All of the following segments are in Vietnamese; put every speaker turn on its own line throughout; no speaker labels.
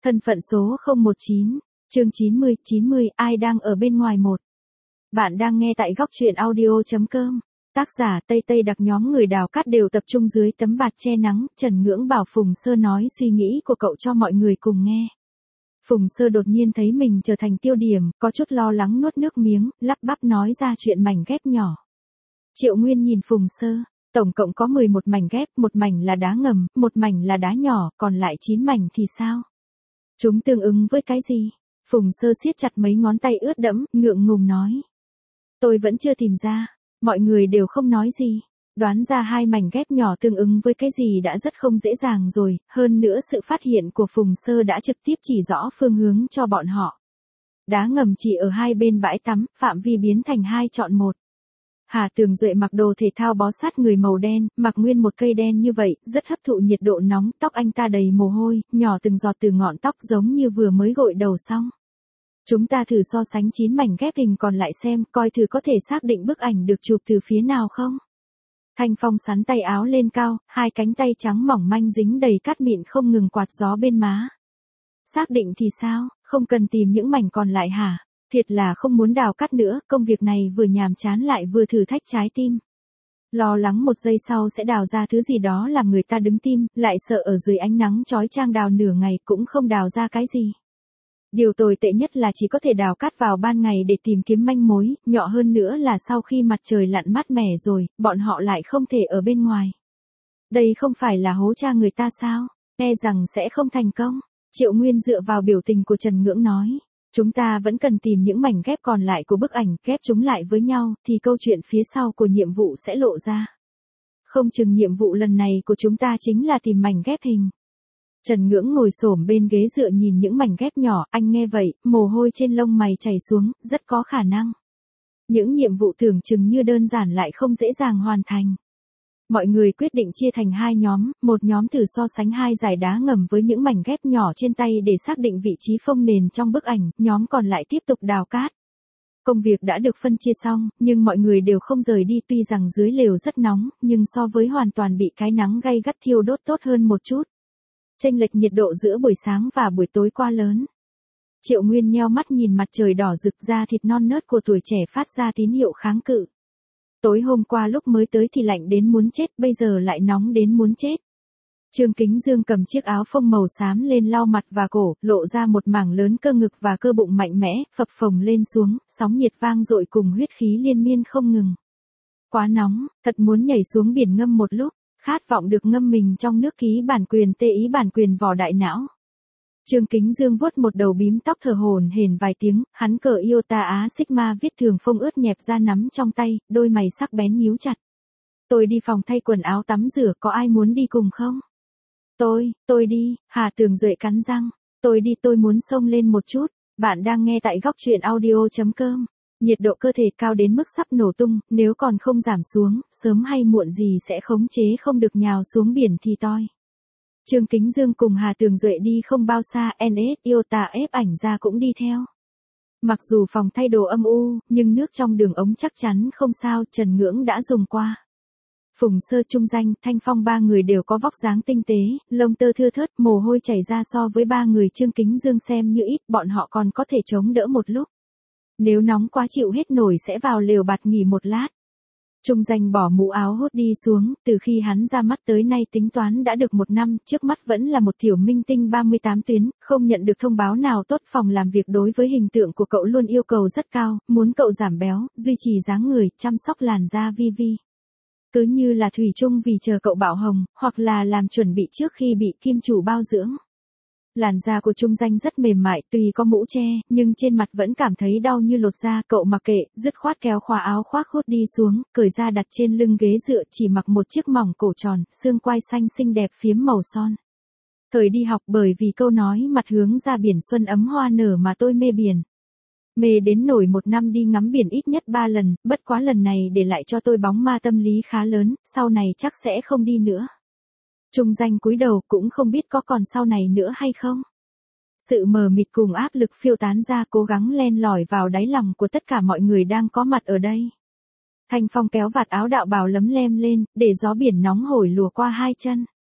Thân phận số 019, chương 90, ai đang ở bên ngoài một. Bạn đang nghe tại góc truyện audio.com. Tác giả Tây Tây đặc nhóm người đào cát đều tập trung dưới tấm bạt che nắng, Trần Ngưỡng bảo Phùng Sơ nói suy nghĩ của cậu cho mọi người cùng nghe. Phùng Sơ đột nhiên thấy mình trở thành tiêu điểm, có chút lo lắng nuốt nước miếng, lắp bắp nói ra chuyện mảnh ghép nhỏ. Triệu Nguyên nhìn Phùng Sơ, tổng cộng có 11 mảnh ghép, một mảnh là đá ngầm, một mảnh là đá nhỏ, còn lại 9 mảnh thì sao? Chúng tương ứng với cái gì? Phùng Sơ siết chặt mấy ngón tay ướt đẫm, ngượng ngùng nói. Tôi vẫn chưa tìm ra, mọi người đều không nói gì. Đoán ra hai mảnh ghép nhỏ tương ứng với cái gì đã rất không dễ dàng rồi, hơn nữa sự phát hiện của Phùng Sơ đã trực tiếp chỉ rõ phương hướng cho bọn họ. Đá ngầm chỉ ở hai bên bãi tắm, phạm vi biến thành 2 chọn 1. Hà Tường Duệ mặc đồ thể thao bó sát người màu đen, mặc nguyên một cây đen như vậy, rất hấp thụ nhiệt độ nóng, tóc anh ta đầy mồ hôi, nhỏ từng giọt từ ngọn tóc giống như vừa mới gội đầu xong. Chúng ta thử so sánh 9 mảnh ghép hình còn lại xem, coi thử có thể xác định bức ảnh được chụp từ phía nào không. Thanh Phong sắn tay áo lên cao, hai cánh tay trắng mỏng manh dính đầy cát mịn không ngừng quạt gió bên má. Xác định thì sao, không cần tìm những mảnh còn lại hả? Thiệt là không muốn đào cát nữa, công việc này vừa nhàm chán lại vừa thử thách trái tim. Lo lắng một giây sau sẽ đào ra thứ gì đó làm người ta đứng tim, lại sợ ở dưới ánh nắng chói chang đào nửa ngày cũng không đào ra cái gì. Điều tồi tệ nhất là chỉ có thể đào cát vào ban ngày để tìm kiếm manh mối, nhọ hơn nữa là sau khi mặt trời lặn mát mẻ rồi, bọn họ lại không thể ở bên ngoài. Đây không phải là hố cha người ta sao, e rằng sẽ không thành công. Triệu Nguyên dựa vào biểu tình của Trần Ngưỡng nói. Chúng ta vẫn cần tìm những mảnh ghép còn lại của bức ảnh, ghép chúng lại với nhau, thì câu chuyện phía sau của nhiệm vụ sẽ lộ ra. Không chừng nhiệm vụ lần này của chúng ta chính là tìm mảnh ghép hình. Trần Ngưỡng ngồi xổm bên ghế dựa nhìn những mảnh ghép nhỏ, anh nghe vậy, mồ hôi trên lông mày chảy xuống, rất có khả năng. Những nhiệm vụ tưởng chừng như đơn giản lại không dễ dàng hoàn thành. Mọi người quyết định chia thành hai nhóm, một nhóm thử so sánh hai dải đá ngầm với những mảnh ghép nhỏ trên tay để xác định vị trí phông nền trong bức ảnh, nhóm còn lại tiếp tục đào cát. Công việc đã được phân chia xong, nhưng mọi người đều không rời đi tuy rằng dưới lều rất nóng, nhưng so với hoàn toàn bị cái nắng gay gắt thiêu đốt tốt hơn một chút. Chênh lệch nhiệt độ giữa buổi sáng và buổi tối quá lớn. Triệu Nguyên nheo mắt nhìn mặt trời đỏ rực da thịt non nớt của tuổi trẻ phát ra tín hiệu kháng cự. Tối hôm qua lúc mới tới thì lạnh đến muốn chết, bây giờ lại nóng đến muốn chết. Trương Kính Dương cầm chiếc áo phông màu xám lên lau mặt và cổ, lộ ra một mảng lớn cơ ngực và cơ bụng mạnh mẽ, phập phồng lên xuống, sóng nhiệt vang dội cùng huyết khí liên miên không ngừng. Quá nóng, thật muốn nhảy xuống biển ngâm một lúc, khát vọng được ngâm mình trong nước ký bản quyền tê ý bản quyền vỏ đại não. Trương Kính Dương vuốt một đầu bím tóc thở hổn hển vài tiếng, hắn cờ Iota Á Sigma viết thường phông ướt nhẹp ra nắm trong tay, đôi mày sắc bén nhíu chặt. Tôi đi phòng thay quần áo tắm rửa, có ai muốn đi cùng không? Tôi đi, Hà Tường Duệ cắn răng. Tôi đi, tôi muốn xông lên một chút. Bạn đang nghe tại góc truyện audio.com. Nhiệt độ cơ thể cao đến mức sắp nổ tung, nếu còn không giảm xuống, sớm hay muộn gì sẽ khống chế không được nhào xuống biển thì toi. Trương Kính Dương cùng Hà Tường Duệ đi không bao xa, NS Iota ép ảnh ra cũng đi theo. Mặc dù phòng thay đồ âm u, nhưng nước trong đường ống chắc chắn không sao, Trần Ngưỡng đã dùng qua. Phùng Sơ, Trung Danh, Thanh Phong ba người đều có vóc dáng tinh tế, lông tơ thưa thớt, mồ hôi chảy ra so với ba người Trương Kính Dương xem như ít, bọn họ còn có thể chống đỡ một lúc. Nếu nóng quá chịu hết nổi sẽ vào lều bạt nghỉ một lát. Trung Danh bỏ mũ áo hốt đi xuống, từ khi hắn ra mắt tới nay tính toán đã được 1 năm, trước mắt vẫn là một tiểu minh tinh 38 tuyến, không nhận được thông báo nào tốt. Phòng làm việc đối với hình tượng của cậu luôn yêu cầu rất cao, muốn cậu giảm béo, duy trì dáng người, chăm sóc làn da vi vi. Cứ như là thủy chung vì chờ cậu bảo hồng, hoặc là làm chuẩn bị trước khi bị kim chủ bao dưỡng. Làn da của Trung Danh rất mềm mại, tuy có mũ che, nhưng trên mặt vẫn cảm thấy đau như lột da, cậu mặc kệ, dứt khoát kéo khóa áo khoác hốt đi xuống, cởi ra đặt trên lưng ghế dựa, chỉ mặc một chiếc mỏng cổ tròn, xương quai xanh xinh đẹp phiếm màu son. Thời đi học bởi vì câu nói mặt hướng ra biển xuân ấm hoa nở mà tôi mê biển. Mê đến nổi 1 năm đi ngắm biển ít nhất 3 lần, bất quá lần này để lại cho tôi bóng ma tâm lý khá lớn, sau này chắc sẽ không đi nữa. Trung Danh cúi đầu cũng không biết có còn sau này nữa hay không. Sự mờ mịt cùng áp lực phiêu tán ra cố gắng len lỏi vào đáy lòng của tất cả mọi người đang có mặt ở đây. Thanh Phong kéo vạt áo đạo bào lấm lem lên, để gió biển nóng hổi lùa qua hai chân.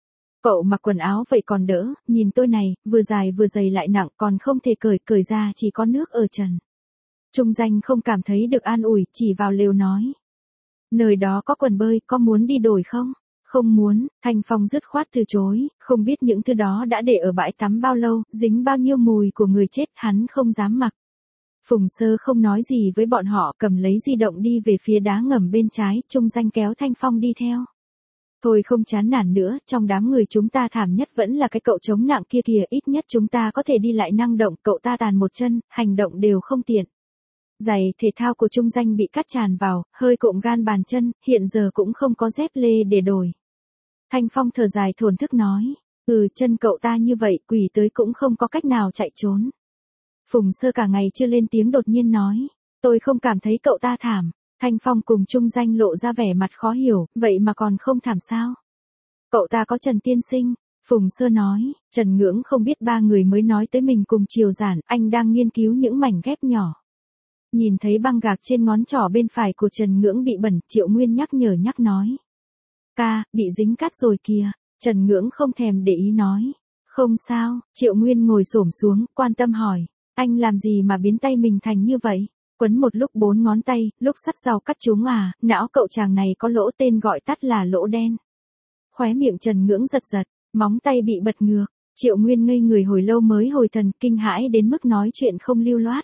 Cậu mặc quần áo vậy còn đỡ, nhìn tôi này, vừa dài vừa dày lại nặng còn không thể cởi ra chỉ có nước ở trần. Trung Danh không cảm thấy được an ủi, chỉ vào lều nói. Nơi đó có quần bơi, có muốn đi đổi không? Không muốn, Thanh Phong dứt khoát từ chối, không biết những thứ đó đã để ở bãi tắm bao lâu, dính bao nhiêu mùi của người chết hắn không dám mặc. Phùng Sơ không nói gì với bọn họ, cầm lấy di động đi về phía đá ngầm bên trái, Trung Danh kéo Thanh Phong đi theo. Thôi không chán nản nữa, trong đám người chúng ta thảm nhất vẫn là cái cậu chống nặng kia kìa, ít nhất chúng ta có thể đi lại năng động, cậu ta tàn một chân, hành động đều không tiện. Giày thể thao của Trung Danh bị cắt tràn vào, hơi cộm gan bàn chân, hiện giờ cũng không có dép lê để đổi. Thanh Phong thở dài thổn thức nói, chân cậu ta như vậy, quỷ tới cũng không có cách nào chạy trốn. Phùng Sơ cả ngày chưa lên tiếng đột nhiên nói, tôi không cảm thấy cậu ta thảm. Thanh Phong cùng Trung Danh lộ ra vẻ mặt khó hiểu, vậy mà còn không thảm sao? Cậu ta có Trần Tiên Sinh, Phùng Sơ nói, Trần Ngưỡng không biết ba người mới nói tới mình cùng Triều Giản, anh đang nghiên cứu những mảnh ghép nhỏ. Nhìn thấy băng gạc trên ngón trỏ bên phải của Trần Ngưỡng bị bẩn, Triệu Nguyên nhắc nói. Ca, bị dính cát rồi kìa, Trần Ngưỡng không thèm để ý nói. Không sao, Triệu Nguyên ngồi xổm xuống, quan tâm hỏi, anh làm gì mà biến tay mình thành như vậy? Quấn một lúc 4 ngón tay, lúc sắt rau cắt chúng à, não cậu chàng này có lỗ tên gọi tắt là lỗ đen. Khóe miệng Trần Ngưỡng giật, móng tay bị bật ngược, Triệu Nguyên ngây người hồi lâu mới hồi thần, kinh hãi đến mức nói chuyện không lưu loát.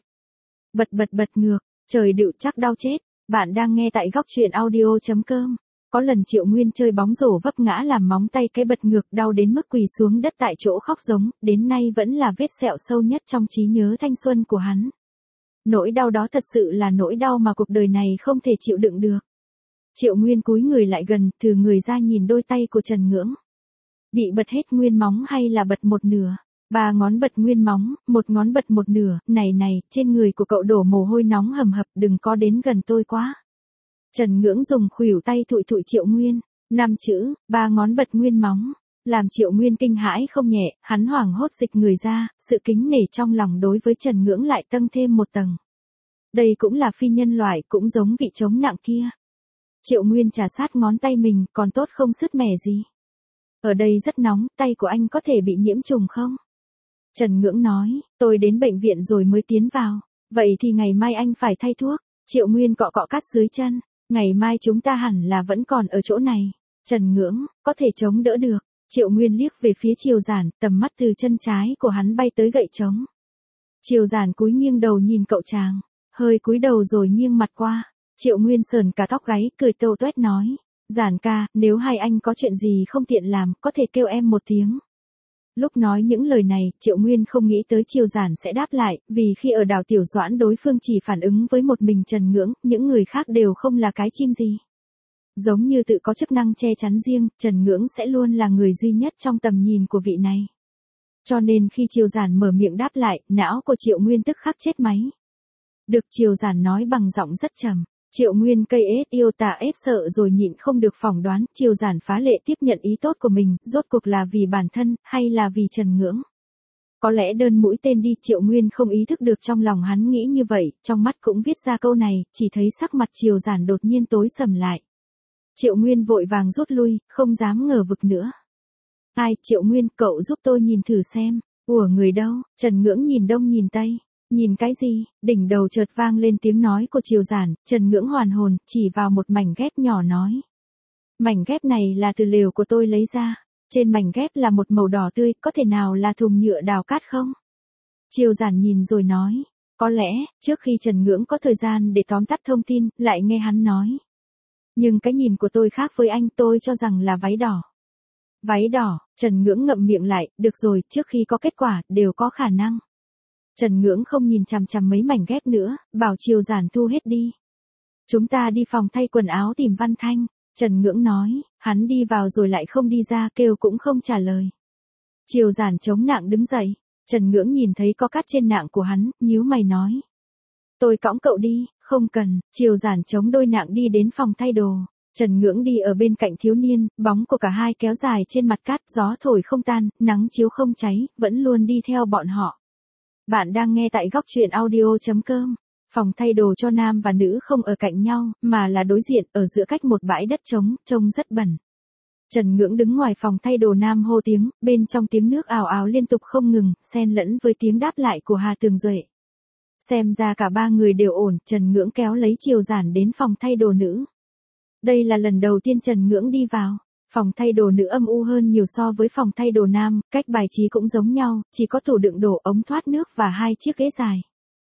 Bật ngược, trời đựu chắc đau chết, bạn đang nghe tại góc truyện audio.com. Có lần Triệu Nguyên chơi bóng rổ vấp ngã làm móng tay cái bật ngược đau đến mức quỳ xuống đất tại chỗ khóc giống, đến nay vẫn là vết sẹo sâu nhất trong trí nhớ thanh xuân của hắn. Nỗi đau đó thật sự là nỗi đau mà cuộc đời này không thể chịu đựng được. Triệu Nguyên cúi người lại gần, thừ người ra nhìn đôi tay của Trần Ngưỡng. Bị bật hết nguyên móng hay là bật một nửa? 3 ngón bật nguyên móng, 1 ngón bật một nửa, này, trên người của cậu đổ mồ hôi nóng hầm hập, đừng có đến gần tôi quá. Trần Ngưỡng dùng khuỷu tay thụi Triệu Nguyên, 5 chữ, 3 ngón bật nguyên móng. Làm Triệu Nguyên kinh hãi không nhẹ, hắn hoảng hốt dịch người ra, sự kính nể trong lòng đối với Trần Ngưỡng lại tăng thêm một tầng. Đây cũng là phi nhân loại, cũng giống vị chống nặng kia. Triệu Nguyên trà sát ngón tay mình, còn tốt không sứt mẻ gì. Ở đây rất nóng, tay của anh có thể bị nhiễm trùng không? Trần Ngưỡng nói, tôi đến bệnh viện rồi mới tiến vào. Vậy thì ngày mai anh phải thay thuốc. Triệu Nguyên cọ cát dưới chân. Ngày mai chúng ta hẳn là vẫn còn ở chỗ này. Trần Ngưỡng, có thể chống đỡ được. Triệu Nguyên liếc về phía Triều Giản, tầm mắt từ chân trái của hắn bay tới gậy trống. Triều Giản cúi nghiêng đầu nhìn cậu chàng, hơi cúi đầu rồi nghiêng mặt qua. Triệu Nguyên sờn cả tóc gáy, cười tâu tuét nói, Giản ca, nếu hai anh có chuyện gì không tiện làm, có thể kêu em một tiếng. Lúc nói những lời này, Triệu Nguyên không nghĩ tới Triều Giản sẽ đáp lại, vì khi ở đảo Tiểu Doãn đối phương chỉ phản ứng với một mình Trần Ngưỡng, những người khác đều không là cái chim gì. Giống như tự có chức năng che chắn riêng, Trần Ngưỡng sẽ luôn là người duy nhất trong tầm nhìn của vị này. Cho nên khi Triều Giản mở miệng đáp lại, não của Triệu Nguyên tức khắc chết máy. Được, Triều Giản nói bằng giọng rất trầm. Triệu Nguyên cây ết yêu tà ết sợ rồi nhịn không được phỏng đoán, Triều Giản phá lệ tiếp nhận ý tốt của mình, rốt cuộc là vì bản thân, hay là vì Trần Ngưỡng. Có lẽ đơn mũi tên đi, Triệu Nguyên không ý thức được trong lòng hắn nghĩ như vậy, trong mắt cũng viết ra câu này, chỉ thấy sắc mặt Triều Giản đột nhiên tối sầm lại. Triệu Nguyên vội vàng rút lui, không dám ngờ vực nữa. Ai, Triệu Nguyên, cậu giúp tôi nhìn thử xem. Ủa người đâu? Trần Ngưỡng nhìn đông nhìn tây. Nhìn cái gì? Đỉnh đầu chợt vang lên tiếng nói của Triều Giản, Trần Ngưỡng hoàn hồn, chỉ vào một mảnh ghép nhỏ nói. Mảnh ghép này là từ lều của tôi lấy ra. Trên mảnh ghép là một màu đỏ tươi, có thể nào là thùng nhựa đào cát không? Triều Giản nhìn rồi nói. Có lẽ, trước khi Trần Ngưỡng có thời gian để tóm tắt thông tin, lại nghe hắn nói. Nhưng cái nhìn của tôi khác với anh, tôi cho rằng là váy đỏ. Váy đỏ, Trần Ngưỡng ngậm miệng lại, được rồi, trước khi có kết quả, đều có khả năng. Trần Ngưỡng không nhìn chằm chằm mấy mảnh ghép nữa, bảo Triều Giản thu hết đi. Chúng ta đi phòng thay quần áo tìm Văn Thanh, Trần Ngưỡng nói, hắn đi vào rồi lại không đi ra, kêu cũng không trả lời. Triều Giản chống nạng đứng dậy, Trần Ngưỡng nhìn thấy có cát trên nạng của hắn, nhíu mày nói. Tôi cõng cậu đi, không cần, Triều Giản chống đôi nạng đi đến phòng thay đồ. Trần Ngưỡng đi ở bên cạnh thiếu niên, bóng của cả hai kéo dài trên mặt cát, gió thổi không tan, nắng chiếu không cháy, vẫn luôn đi theo bọn họ. Bạn đang nghe tại góc truyện audio.com. Phòng thay đồ cho nam và nữ không ở cạnh nhau, mà là đối diện, ở giữa cách một bãi đất trống, trông rất bẩn. Trần Ngưỡng đứng ngoài phòng thay đồ nam hô tiếng, bên trong tiếng nước ào ào liên tục không ngừng, xen lẫn với tiếng đáp lại của Hà Tường Duệ. Xem ra cả ba người đều ổn, Trần Ngưỡng kéo lấy Triều Giản đến phòng thay đồ nữ. Đây là lần đầu tiên Trần Ngưỡng đi vào. Phòng thay đồ nữ âm u hơn nhiều so với phòng thay đồ nam, cách bài trí cũng giống nhau, chỉ có tủ đựng đồ, ống thoát nước và 2 chiếc ghế dài.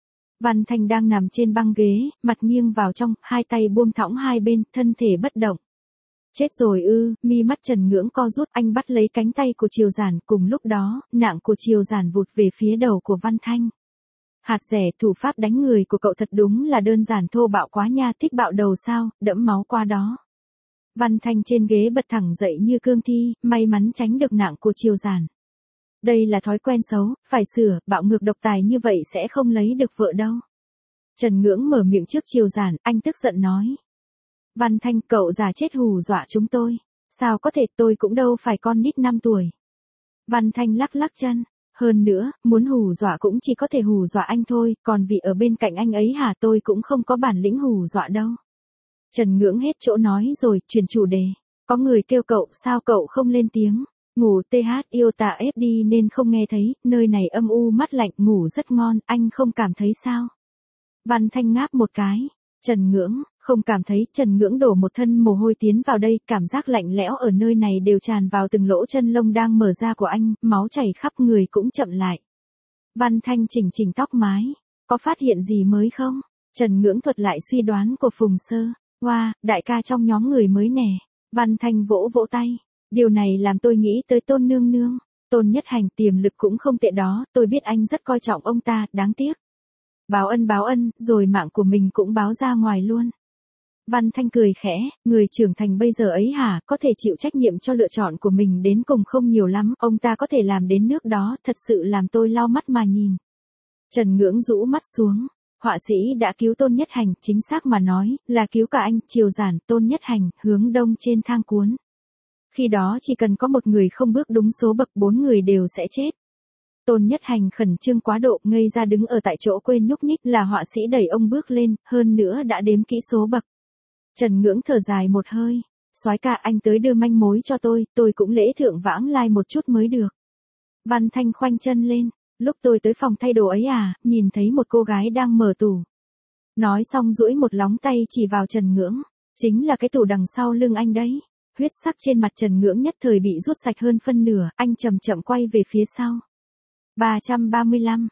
Văn Thanh đang nằm trên băng ghế, mặt nghiêng vào trong, hai tay buông thõng hai bên, thân thể bất động. Chết rồi ư, mi mắt Trần Ngưỡng co rút, anh bắt lấy cánh tay của Triều Giản, cùng lúc đó, nạng của Triều Giản vụt về phía đầu của Văn Thanh. Hạt rẻ, thủ pháp đánh người của cậu thật đúng là đơn giản thô bạo quá nha, thích bạo đầu sao, đẫm máu qua đó. Văn Thanh trên ghế bật thẳng dậy như cương thi, may mắn tránh được nạng của Triều Giản. Đây là thói quen xấu, phải sửa, bạo ngược độc tài như vậy sẽ không lấy được vợ đâu. Trần Ngưỡng mở miệng trước Triều Giản, anh tức giận nói. Văn Thanh, cậu già chết hù dọa chúng tôi. Sao có thể, tôi cũng đâu phải con nít 5 tuổi. Văn Thanh lắc lắc chân. Hơn nữa, muốn hù dọa cũng chỉ có thể hù dọa anh thôi, còn vì ở bên cạnh anh ấy hả, tôi cũng không có bản lĩnh hù dọa đâu. Trần Ngưỡng hết chỗ nói rồi, chuyển chủ đề. Có người kêu cậu, sao cậu không lên tiếng? Ngủ TH yêu tà ép đi nên không nghe thấy, nơi này âm u mát lạnh, ngủ rất ngon, anh không cảm thấy sao? Văn Thanh ngáp một cái. Trần Ngưỡng, không cảm thấy, Trần Ngưỡng đổ một thân mồ hôi tiến vào đây, cảm giác lạnh lẽo ở nơi này đều tràn vào từng lỗ chân lông đang mở ra của anh, máu chảy khắp người cũng chậm lại. Văn Thanh chỉnh chỉnh tóc mái, có phát hiện gì mới không? Trần Ngưỡng thuật lại suy đoán của Phùng Sơ. Wow, đại ca trong nhóm người mới nè. Văn Thanh vỗ vỗ tay. Điều này làm tôi nghĩ tới Tôn Nương Nương. Tôn Nhất Hành tiềm lực cũng không tệ đó, tôi biết anh rất coi trọng ông ta, đáng tiếc. Báo ân, rồi mạng của mình cũng báo ra ngoài luôn. Văn Thanh cười khẽ, người trưởng thành bây giờ ấy hả, có thể chịu trách nhiệm cho lựa chọn của mình đến cùng không nhiều lắm, ông ta có thể làm đến nước đó, thật sự làm tôi lau mắt mà nhìn. Trần Ngưỡng rũ mắt xuống, họa sĩ đã cứu Tôn Nhất Hành, chính xác mà nói, là cứu cả anh, Triều Giản, Tôn Nhất Hành, hướng đông trên thang cuốn. Khi đó chỉ cần có một người không bước đúng số bậc, 4 người đều sẽ chết. Tôn Nhất Hành khẩn trương quá độ, ngây ra đứng ở tại chỗ quên nhúc nhích, là họa sĩ đẩy ông bước lên, hơn nữa đã đếm kỹ số bậc. Trần Ngưỡng thở dài một hơi, soái ca, anh tới đưa manh mối cho tôi cũng lễ thượng vãng lai một chút mới được. Văn Thanh khoanh chân lên, lúc tôi tới phòng thay đồ ấy à, nhìn thấy một cô gái đang mở tủ. Nói xong duỗi một lóng tay chỉ vào Trần Ngưỡng, chính là cái tủ đằng sau lưng anh đấy. Huyết sắc trên mặt Trần Ngưỡng nhất thời bị rút sạch hơn phân nửa, anh chậm chậm quay về phía sau. 335,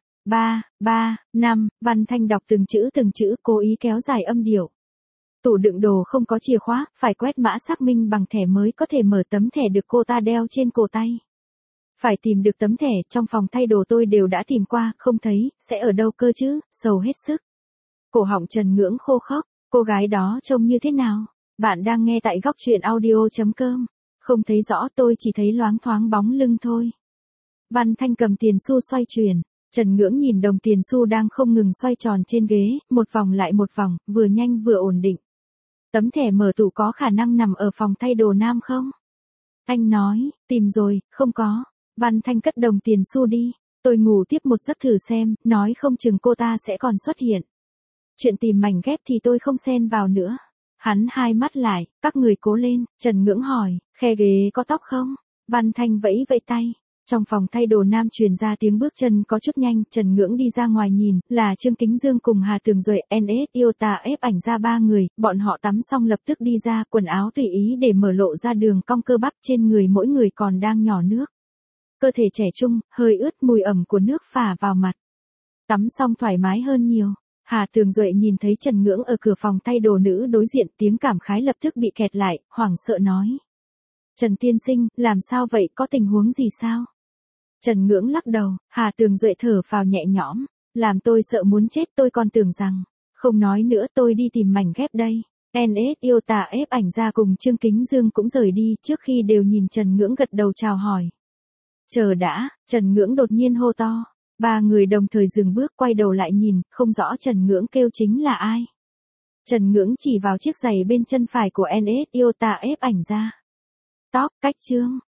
5, Văn Thanh đọc từng chữ, cố ý kéo dài âm điệu. Tủ đựng đồ không có chìa khóa, phải quét mã xác minh bằng thẻ mới có thể mở tấm thẻ được cô ta đeo trên cổ tay. Phải tìm được tấm thẻ, trong phòng thay đồ tôi đều đã tìm qua, không thấy, sẽ ở đâu cơ chứ, sầu hết sức. Cổ họng Trần Ngưỡng khô khốc, cô gái đó trông như thế nào? Bạn đang nghe tại góc truyện audio.com. Không thấy rõ, tôi chỉ thấy loáng thoáng bóng lưng thôi. Văn Thanh cầm tiền xu xoay chuyển. Trần Ngưỡng nhìn đồng tiền xu đang không ngừng xoay tròn trên ghế, một vòng lại một vòng, vừa nhanh vừa ổn định. Tấm thẻ mở tủ có khả năng nằm ở phòng thay đồ nam không? Anh nói, tìm rồi, không có. Văn Thanh cất đồng tiền xu đi. Tôi ngủ tiếp một giấc thử xem, nói không chừng cô ta sẽ còn xuất hiện. Chuyện tìm mảnh ghép thì tôi không xen vào nữa. Hắn hai mắt lại, các người cố lên, Trần Ngưỡng hỏi, khe ghế có tóc không? Văn Thanh vẫy vẫy tay. Trong phòng thay đồ nam truyền ra tiếng bước chân có chút nhanh, Trần Ngưỡng đi ra ngoài nhìn, là Trương Kính Dương cùng Hà Tường Duệ, NS yêu tà ép ảnh ra 3 người, bọn họ tắm xong lập tức đi ra, quần áo tùy ý để mở lộ ra đường cong cơ bắp, trên người mỗi người còn đang nhỏ nước. Cơ thể trẻ trung, hơi ướt, mùi ẩm của nước phả vào mặt. Tắm xong thoải mái hơn nhiều. Hà Tường Duệ nhìn thấy Trần Ngưỡng ở cửa phòng thay đồ nữ đối diện, tiếng cảm khái lập tức bị kẹt lại, hoảng sợ nói. Trần tiên sinh, làm sao vậy, có tình huống gì sao? Trần Ngưỡng lắc đầu, Hà Tường Duệ thở phào nhẹ nhõm, làm tôi sợ muốn chết, tôi còn tưởng rằng, không nói nữa, tôi đi tìm mảnh ghép đây. NS yêu tà ép ảnh ra cùng Trương Kính Dương cũng rời đi, trước khi đều nhìn Trần Ngưỡng gật đầu chào hỏi. Chờ đã, Trần Ngưỡng đột nhiên hô to. 3 người đồng thời dừng bước, quay đầu lại nhìn, không rõ Trần Ngưỡng kêu chính là ai. Trần Ngưỡng chỉ vào chiếc giày bên chân phải của NS yêu tà ép ảnh ra. Top, cách chương.